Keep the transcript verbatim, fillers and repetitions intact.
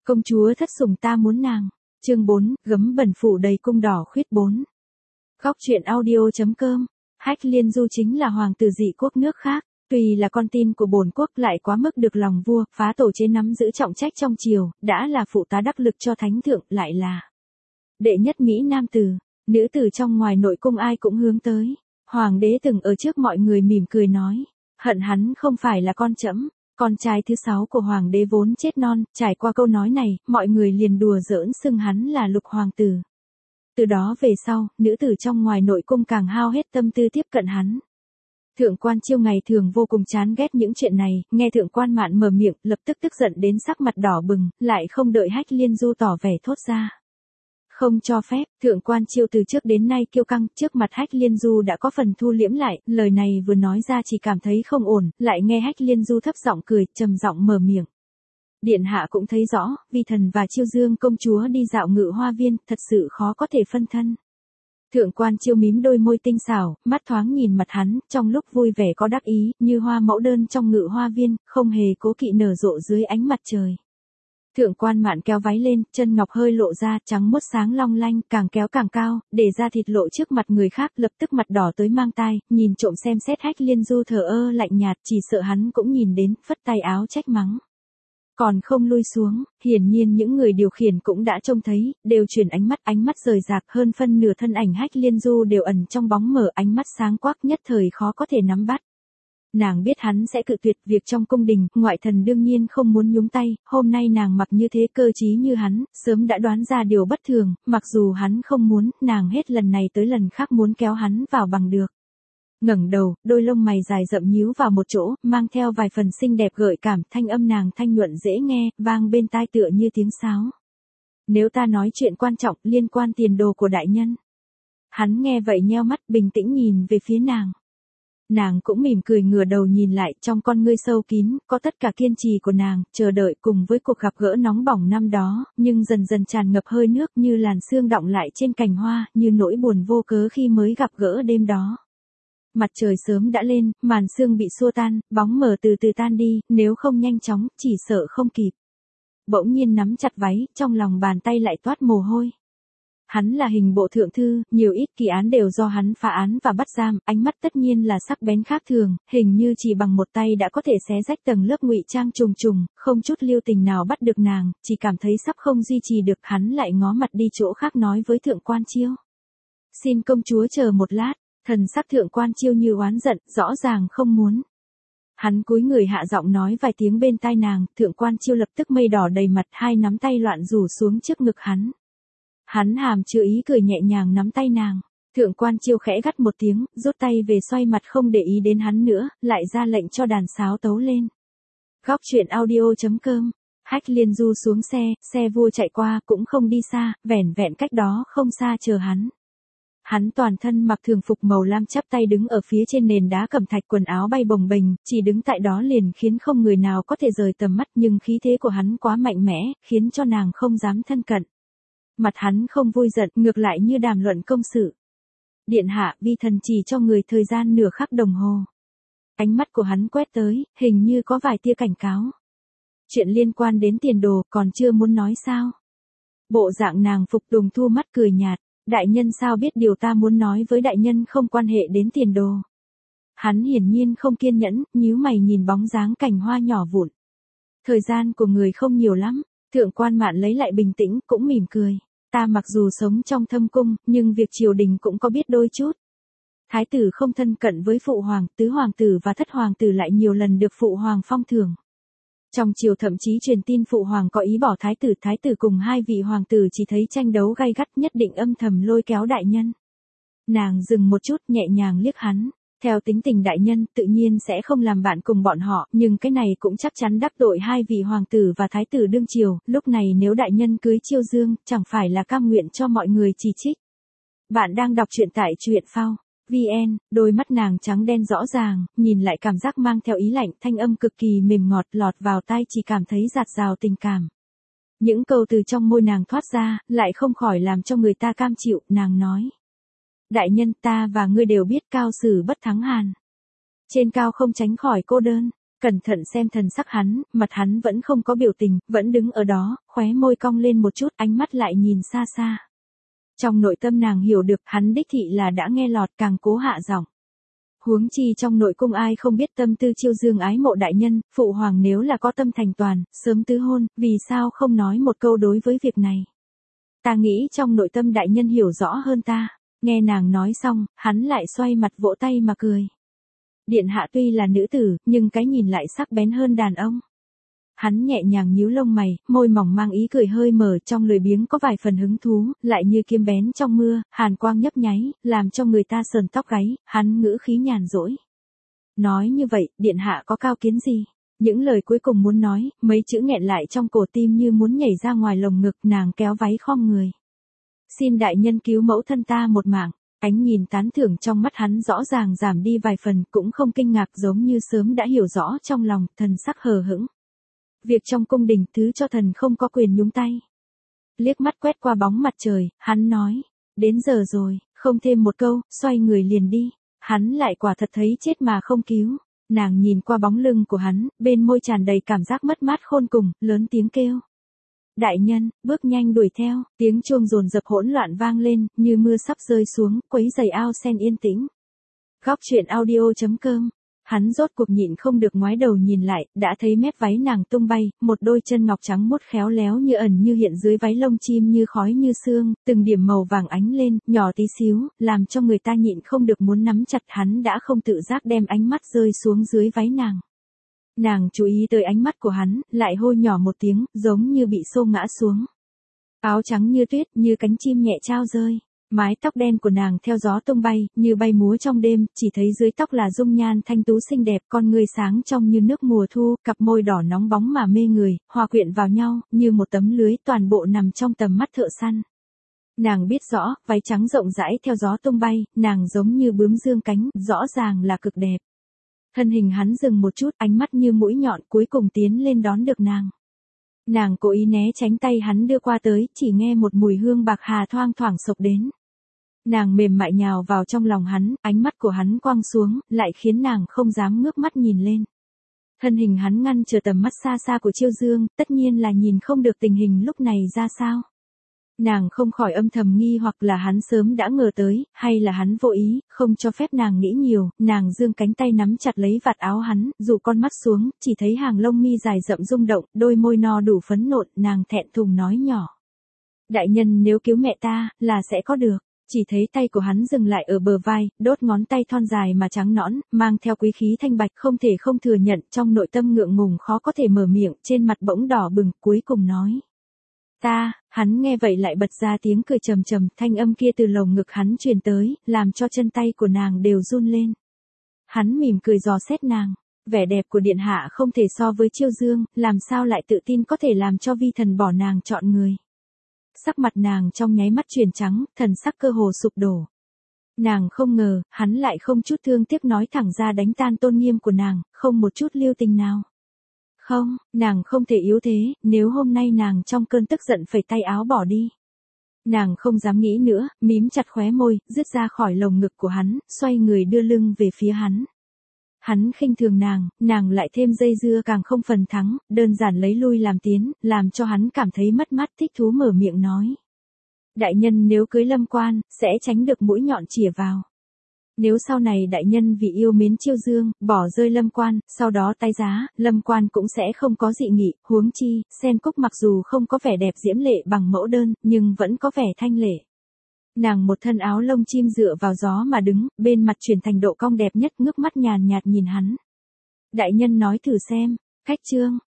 Công chúa thất sủng ta muốn nàng. Chương bốn, gấm bẩn phủ đầy cung đỏ khuyết bốn. Góc truyện audio.com. Hách Liên Du chính là hoàng tử dị quốc nước khác, tuy là con tin của bổn quốc lại quá mức được lòng vua, phá tổ chế nắm giữ trọng trách trong triều, đã là phụ tá đắc lực cho thánh thượng, lại là đệ nhất Mỹ nam tử, nữ tử trong ngoài nội cung ai cũng hướng tới. Hoàng đế từng ở trước mọi người mỉm cười nói, hận hắn không phải là con trẫm. Con trai thứ sáu của hoàng đế vốn chết non, trải qua câu nói này, mọi người liền đùa giỡn xưng hắn là lục hoàng tử. Từ đó về sau, nữ tử trong ngoài nội cung càng hao hết tâm tư tiếp cận hắn. Thượng quan Chiêu ngày thường vô cùng chán ghét những chuyện này, nghe thượng quan Mạn mở miệng, lập tức tức giận đến sắc mặt đỏ bừng, lại không đợi Hách Liên Du tỏ vẻ thốt ra. Không cho phép, thượng quan Chiêu từ trước đến nay kiêu căng, trước mặt Hách Liên Du đã có phần thu liễm lại, lời này vừa nói ra chỉ cảm thấy không ổn, lại nghe Hách Liên Du thấp giọng cười, trầm giọng mở miệng. Điện hạ cũng thấy rõ, Vi thần và Chiêu Dương công chúa đi dạo ngự hoa viên, thật sự khó có thể phân thân. Thượng quan Chiêu mím đôi môi tinh xảo, mắt thoáng nhìn mặt hắn, trong lúc vui vẻ có đắc ý, như hoa mẫu đơn trong ngự hoa viên, không hề cố kỵ nở rộ dưới ánh mặt trời. Thượng quan Mạn kéo váy lên, chân ngọc hơi lộ ra, trắng muốt sáng long lanh, càng kéo càng cao, để ra thịt lộ trước mặt người khác, lập tức mặt đỏ tới mang tai, nhìn trộm xem xét Hách Liên Du thờ ơ lạnh nhạt, chỉ sợ hắn cũng nhìn đến, phất tay áo trách mắng. Còn không lui xuống, hiển nhiên những người điều khiển cũng đã trông thấy, đều chuyển ánh mắt, ánh mắt rời rạc, hơn phân nửa thân ảnh Hách Liên Du đều ẩn trong bóng mờ, ánh mắt sáng quắc nhất thời khó có thể nắm bắt. Nàng biết hắn sẽ cự tuyệt, việc trong cung đình, ngoại thần đương nhiên không muốn nhúng tay, hôm nay nàng mặc như thế cơ trí như hắn, sớm đã đoán ra điều bất thường, mặc dù hắn không muốn, nàng hết lần này tới lần khác muốn kéo hắn vào bằng được. Ngẩng đầu, đôi lông mày dài rậm nhíu vào một chỗ, mang theo vài phần xinh đẹp gợi cảm, thanh âm nàng thanh nhuận dễ nghe, vang bên tai tựa như tiếng sáo. Nếu ta nói chuyện quan trọng liên quan tiền đồ của đại nhân. Hắn nghe vậy nheo mắt, bình tĩnh nhìn về phía nàng. Nàng cũng mỉm cười ngửa đầu nhìn lại, trong con ngươi sâu kín, có tất cả kiên trì của nàng, chờ đợi cùng với cuộc gặp gỡ nóng bỏng năm đó, nhưng dần dần tràn ngập hơi nước như làn sương đọng lại trên cành hoa, như nỗi buồn vô cớ khi mới gặp gỡ đêm đó. Mặt trời sớm đã lên, màn sương bị xua tan, bóng mờ từ từ tan đi, nếu không nhanh chóng, chỉ sợ không kịp. Bỗng nhiên nắm chặt váy, trong lòng bàn tay lại toát mồ hôi. Hắn là hình bộ thượng thư, nhiều ít kỳ án đều do hắn phá án và bắt giam, ánh mắt tất nhiên là sắc bén khác thường, hình như chỉ bằng một tay đã có thể xé rách tầng lớp ngụy trang trùng trùng, không chút lưu tình nào bắt được nàng, chỉ cảm thấy sắp không duy trì được, hắn lại ngó mặt đi chỗ khác nói với thượng quan Chiêu. Xin công chúa chờ một lát, thần sắc thượng quan Chiêu như oán giận, rõ ràng không muốn. Hắn cúi người hạ giọng nói vài tiếng bên tai nàng, thượng quan Chiêu lập tức mây đỏ đầy mặt, hai nắm tay loạn rủ xuống trước ngực hắn. Hắn hàm chứa ý cười nhẹ nhàng nắm tay nàng, thượng quan Chiêu khẽ gắt một tiếng, rút tay về xoay mặt không để ý đến hắn nữa, lại ra lệnh cho đàn sáo tấu lên. Góc truyện audio.com. Hách Liên Du xuống xe, xe vua chạy qua, cũng không đi xa, vẻn vẹn cách đó không xa chờ hắn. Hắn toàn thân mặc thường phục màu lam chắp tay đứng ở phía trên nền đá cẩm thạch, quần áo bay bồng bềnh, chỉ đứng tại đó liền khiến không người nào có thể rời tầm mắt, nhưng khí thế của hắn quá mạnh mẽ, khiến cho nàng không dám thân cận. Mặt hắn không vui giận, ngược lại như đàm luận công sự. Điện hạ, Vi thần chỉ cho người thời gian nửa khắc đồng hồ. Ánh mắt của hắn quét tới, hình như có vài tia cảnh cáo. Chuyện liên quan đến tiền đồ, còn chưa muốn nói sao? Bộ dạng nàng phục tùng thu mắt cười nhạt. Đại nhân sao biết điều ta muốn nói với đại nhân không quan hệ đến tiền đồ. Hắn hiển nhiên không kiên nhẫn, nhíu mày nhìn bóng dáng cành hoa nhỏ vụn. Thời gian của người không nhiều lắm, thượng quan Mạn lấy lại bình tĩnh, cũng mỉm cười. Ta mặc dù sống trong thâm cung, nhưng việc triều đình cũng có biết đôi chút. Thái tử không thân cận với phụ hoàng, tứ hoàng tử và thất hoàng tử lại nhiều lần được phụ hoàng phong thưởng. Trong triều thậm chí truyền tin phụ hoàng có ý bỏ thái tử, thái tử cùng hai vị hoàng tử chỉ thấy tranh đấu gay gắt, nhất định âm thầm lôi kéo đại nhân. Nàng dừng một chút, nhẹ nhàng liếc hắn, theo tính tình đại nhân tự nhiên sẽ không làm bạn cùng bọn họ, nhưng cái này cũng chắc chắn đắc tội hai vị hoàng tử và thái tử đương triều, lúc này nếu đại nhân cưới Chiêu Dương, chẳng phải là cam nguyện cho mọi người chỉ trích. Bạn đang đọc truyện tại truyện phao vê en, đôi mắt nàng trắng đen rõ ràng, nhìn lại cảm giác mang theo ý lạnh, thanh âm cực kỳ mềm ngọt lọt vào tai, chỉ cảm thấy dạt dào tình cảm. Những câu từ trong môi nàng thoát ra, lại không khỏi làm cho người ta cam chịu, nàng nói. Đại nhân, ta và ngươi đều biết cao sử bất thắng hàn. Trên cao không tránh khỏi cô đơn. cẩn thận xem thần sắc hắn, mặt hắn vẫn không có biểu tình, vẫn đứng ở đó, khóe môi cong lên một chút, ánh mắt lại nhìn xa xa. Trong nội tâm nàng hiểu được, hắn đích thị là đã nghe lọt, càng cố hạ giọng. Huống chi trong nội cung ai không biết tâm tư Chiêu Dương ái mộ đại nhân, phụ hoàng nếu là có tâm thành toàn, sớm tứ hôn, vì sao không nói một câu đối với việc này. Ta nghĩ trong nội tâm đại nhân hiểu rõ hơn ta. Nghe nàng nói xong, hắn lại xoay mặt vỗ tay mà cười. Điện hạ tuy là nữ tử, nhưng cái nhìn lại sắc bén hơn đàn ông. Hắn nhẹ nhàng nhíu lông mày, môi mỏng mang ý cười hơi mở, trong lười biếng có vài phần hứng thú, lại như kiếm bén trong mưa, hàn quang nhấp nháy, làm cho người ta sờn tóc gáy, hắn ngữ khí nhàn rỗi. Nói như vậy, điện hạ có cao kiến gì? Những lời cuối cùng muốn nói, mấy chữ nghẹn lại trong cổ tim như muốn nhảy ra ngoài lồng ngực, nàng kéo váy khom người. Xin đại nhân cứu mẫu thân ta một mạng. Ánh nhìn tán thưởng trong mắt hắn rõ ràng giảm đi vài phần, cũng không kinh ngạc, giống như sớm đã hiểu rõ trong lòng, thần sắc hờ hững. Việc trong cung đình thứ cho thần không có quyền nhúng tay. Liếc mắt quét qua bóng mặt trời, hắn nói, đến giờ rồi, không thêm một câu, xoay người liền đi. Hắn lại quả thật thấy chết mà không cứu. Nàng nhìn qua bóng lưng của hắn, bên môi tràn đầy cảm giác mất mát khôn cùng, lớn tiếng kêu. Đại nhân, bước nhanh đuổi theo, tiếng chuông dồn dập hỗn loạn vang lên, như mưa sắp rơi xuống, quấy giày ao sen yên tĩnh. Góc truyện audio chấm com. Hắn rốt cuộc nhịn không được ngoái đầu nhìn lại, đã thấy mép váy nàng tung bay, một đôi chân ngọc trắng muốt khéo léo như ẩn như hiện dưới váy lông chim như khói như sương, từng điểm màu vàng ánh lên, nhỏ tí xíu, làm cho người ta nhịn không được muốn nắm chặt. Hắn đã không tự giác đem ánh mắt rơi xuống dưới váy nàng. Nàng chú ý tới ánh mắt của hắn, lại hô nhỏ một tiếng, giống như bị xô ngã xuống. Áo trắng như tuyết, như cánh chim nhẹ trao rơi. Mái tóc đen của nàng theo gió tung bay, như bay múa trong đêm, chỉ thấy dưới tóc là dung nhan thanh tú xinh đẹp, con người sáng trong như nước mùa thu, cặp môi đỏ nóng bóng mà mê người, hòa quyện vào nhau, như một tấm lưới, toàn bộ nằm trong tầm mắt thợ săn. Nàng biết rõ, váy trắng rộng rãi theo gió tung bay, nàng giống như bướm dương cánh, rõ ràng là cực đẹp. Thân hình hắn dừng một chút, ánh mắt như mũi nhọn, cuối cùng tiến lên đón được nàng. Nàng cố ý né tránh tay hắn đưa qua tới, chỉ nghe một mùi hương bạc hà thoang thoảng sộc đến. Nàng mềm mại nhào vào trong lòng hắn, ánh mắt của hắn quăng xuống, lại khiến nàng không dám ngước mắt nhìn lên. Thân hình hắn ngăn trở tầm mắt xa xa của Chiêu Dương, tất nhiên là nhìn không được tình hình lúc này ra sao. Nàng không khỏi âm thầm nghi hoặc là hắn sớm đã ngờ tới, hay là hắn vô ý, không cho phép nàng nghĩ nhiều, nàng giương cánh tay nắm chặt lấy vạt áo hắn, dụ con mắt xuống, chỉ thấy hàng lông mi dài rậm rung động, đôi môi no đủ phấn nộn, nàng thẹn thùng nói nhỏ. Đại nhân nếu cứu mẹ ta, là sẽ có được. Chỉ thấy tay của hắn dừng lại ở bờ vai, đốt ngón tay thon dài mà trắng nõn, mang theo quý khí thanh bạch, không thể không thừa nhận, trong nội tâm ngượng ngùng khó có thể mở miệng, trên mặt bỗng đỏ bừng, cuối cùng nói. Ta, hắn nghe vậy lại bật ra tiếng cười trầm trầm, thanh âm kia từ lồng ngực hắn truyền tới, làm cho chân tay của nàng đều run lên. Hắn mỉm cười dò xét nàng, vẻ đẹp của điện hạ không thể so với Chiêu Dương, làm sao lại tự tin có thể làm cho vi thần bỏ nàng chọn người. Sắc mặt nàng trong nháy mắt chuyển trắng, thần sắc cơ hồ sụp đổ. Nàng không ngờ, hắn lại không chút thương tiếc nói thẳng ra đánh tan tôn nghiêm của nàng, không một chút lưu tình nào. Không, nàng không thể yếu thế, nếu hôm nay nàng trong cơn tức giận phẩy tay áo bỏ đi. Nàng không dám nghĩ nữa, mím chặt khóe môi, rứt ra khỏi lồng ngực của hắn, xoay người đưa lưng về phía hắn. Hắn khinh thường nàng, nàng lại thêm dây dưa càng không phần thắng, đơn giản lấy lui làm tiến, làm cho hắn cảm thấy mất mát, thích thú mở miệng nói. Đại nhân nếu cưới Lâm Quan, sẽ tránh được mũi nhọn chĩa vào. Nếu sau này đại nhân vì yêu mến Chiêu Dương, bỏ rơi Lâm Quan, sau đó tái giá, Lâm Quan cũng sẽ không có dị nghị, huống chi, Sen Cúc mặc dù không có vẻ đẹp diễm lệ bằng mẫu đơn, nhưng vẫn có vẻ thanh lệ. Nàng một thân áo lông chim dựa vào gió mà đứng, bên mặt chuyển thành độ cong đẹp nhất, ngước mắt nhàn nhạt nhìn hắn. Đại nhân nói thử xem, khách trương,